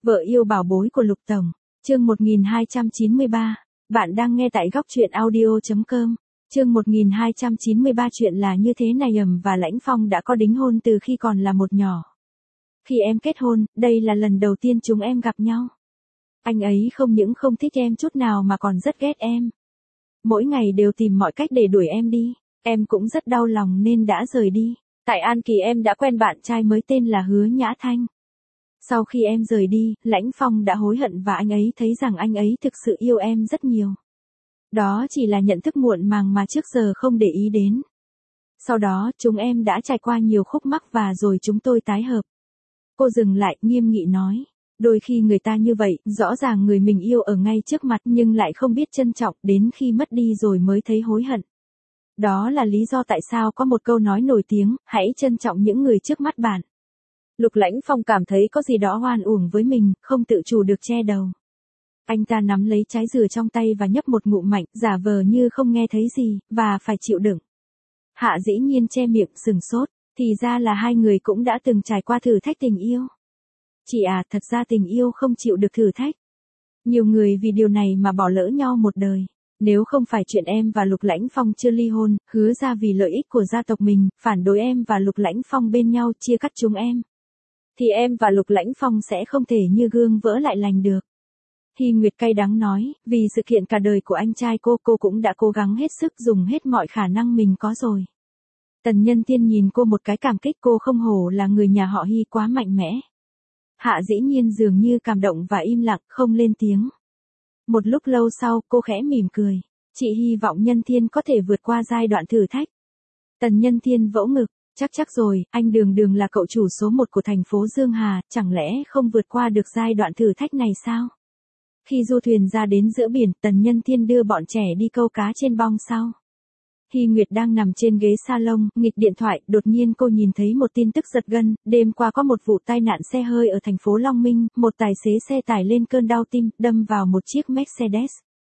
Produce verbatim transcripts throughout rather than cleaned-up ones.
Vợ yêu bảo bối của Lục Tổng, chương một nghìn hai trăm chín mươi ba. Bạn đang nghe tại góc truyện audio chấm com. Chương một nghìn hai trăm chín mươi ba. Chuyện là như thế này, Ầm và Lãnh Phong đã có đính hôn từ khi còn là một nhỏ. Khi em kết hôn, đây là lần đầu tiên chúng em gặp nhau. Anh ấy không những không thích em chút nào mà còn rất ghét em. Mỗi ngày đều tìm mọi cách để đuổi em đi. Em cũng rất đau lòng nên đã rời đi. Tại An Kỳ em đã quen bạn trai mới tên là Hứa Nhã Thanh. Sau khi em rời đi, Lãnh Phong đã hối hận và anh ấy thấy rằng anh ấy thực sự yêu em rất nhiều. Đó chỉ là nhận thức muộn màng mà trước giờ không để ý đến. Sau đó, chúng em đã trải qua nhiều khúc mắc và rồi chúng tôi tái hợp. Cô dừng lại, nghiêm nghị nói. Đôi khi người ta như vậy, rõ ràng người mình yêu ở ngay trước mặt nhưng lại không biết trân trọng, đến khi mất đi rồi mới thấy hối hận. Đó là lý do tại sao có một câu nói nổi tiếng, hãy trân trọng những người trước mắt bạn. Lục Lãnh Phong cảm thấy có gì đó oan uổng với mình, không tự chủ được che đầu. Anh ta nắm lấy trái dừa trong tay và nhấp một ngụm mạnh, giả vờ như không nghe thấy gì, và phải chịu đựng. Hạ dĩ nhiên che miệng, sừng sốt, thì ra là hai người cũng đã từng trải qua thử thách tình yêu. Chị à, thật ra tình yêu không chịu được thử thách. Nhiều người vì điều này mà bỏ lỡ nhau một đời. Nếu không phải chuyện em và Lục Lãnh Phong chưa ly hôn, hứa ra vì lợi ích của gia tộc mình, phản đối em và Lục Lãnh Phong bên nhau chia cắt chúng em, thì em và Lục Lãnh Phong sẽ không thể như gương vỡ lại lành được. Hy Nguyệt cay đắng nói, vì sự kiện cả đời của anh trai cô, cô cũng đã cố gắng hết sức, dùng hết mọi khả năng mình có rồi. Tần Nhân Tiên nhìn cô một cái cảm kích, cô không hổ là người nhà họ Hy, quá mạnh mẽ. Hạ dĩ nhiên dường như cảm động và im lặng, không lên tiếng. Một lúc lâu sau, cô khẽ mỉm cười. Chị hy vọng Nhân Thiên có thể vượt qua giai đoạn thử thách. Tần Nhân Thiên vỗ ngực. Chắc chắc rồi, anh Đường Đường là cậu chủ số một của thành phố Dương Hà, chẳng lẽ không vượt qua được giai đoạn thử thách này sao? Khi du thuyền ra đến giữa biển, Tần Nhân Thiên đưa bọn trẻ đi câu cá trên bong sau. Hy Nguyệt đang nằm trên ghế salon, nghịch điện thoại, đột nhiên cô nhìn thấy một tin tức giật gân, đêm qua có một vụ tai nạn xe hơi ở thành phố Long Minh, một tài xế xe tải lên cơn đau tim, đâm vào một chiếc Mercedes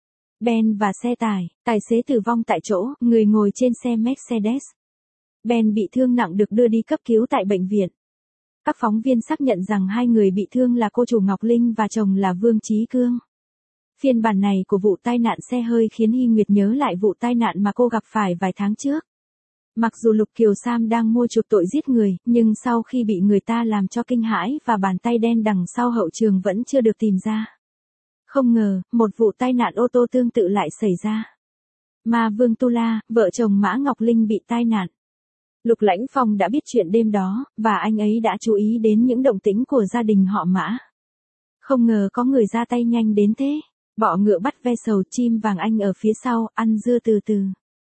Benz và xe tải, tài xế tử vong tại chỗ, người ngồi trên xe Mercedes Benz bị thương nặng được đưa đi cấp cứu tại bệnh viện. Các phóng viên xác nhận rằng hai người bị thương là cô chủ Ngọc Linh và chồng là Vương Chí Cương. Phiên bản này của vụ tai nạn xe hơi khiến Hy Nguyệt nhớ lại vụ tai nạn mà cô gặp phải vài tháng trước. Mặc dù Lục Kiều Sam đang mua chuộc tội giết người, nhưng sau khi bị người ta làm cho kinh hãi và bàn tay đen đằng sau hậu trường vẫn chưa được tìm ra. Không ngờ, một vụ tai nạn ô tô tương tự lại xảy ra. Ma Vương Tu La, vợ chồng Mã Ngọc Linh bị tai nạn. Lục Lãnh Phong đã biết chuyện đêm đó, và anh ấy đã chú ý đến những động tĩnh của gia đình họ Mã. Không ngờ có người ra tay nhanh đến thế. Bọ ngựa bắt ve sầu, chim vàng anh ở phía sau, ăn dưa từ từ.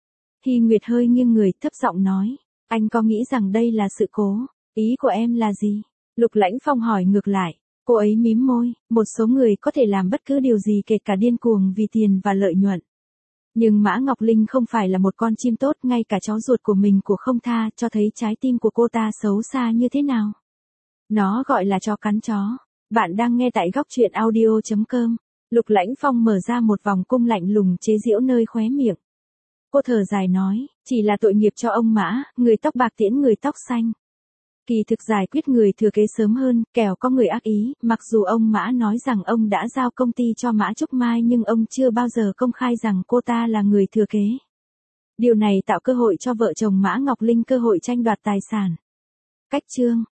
Hy Nguyệt hơi nghiêng người, thấp giọng nói. Anh có nghĩ rằng đây là sự cố? Ý của em là gì? Lục Lãnh Phong hỏi ngược lại. Cô ấy mím môi, một số người có thể làm bất cứ điều gì kể cả điên cuồng vì tiền và lợi nhuận. Nhưng Mã Ngọc Linh không phải là một con chim tốt, ngay cả cháu ruột của mình của không tha, cho thấy trái tim của cô ta xấu xa như thế nào. Nó gọi là chó cắn chó. Bạn đang nghe tại góc truyện audio chấm com. Lục Lãnh Phong mở ra một vòng cung lạnh lùng chế giễu nơi khóe miệng. Cô thở dài nói, chỉ là tội nghiệp cho ông Mã, người tóc bạc tiễn người tóc xanh. Kỳ thực giải quyết người thừa kế sớm hơn, kẻo có người ác ý, mặc dù ông Mã nói rằng ông đã giao công ty cho Mã Trúc Mai nhưng ông chưa bao giờ công khai rằng cô ta là người thừa kế. Điều này tạo cơ hội cho vợ chồng Mã Ngọc Linh cơ hội tranh đoạt tài sản. Cách chương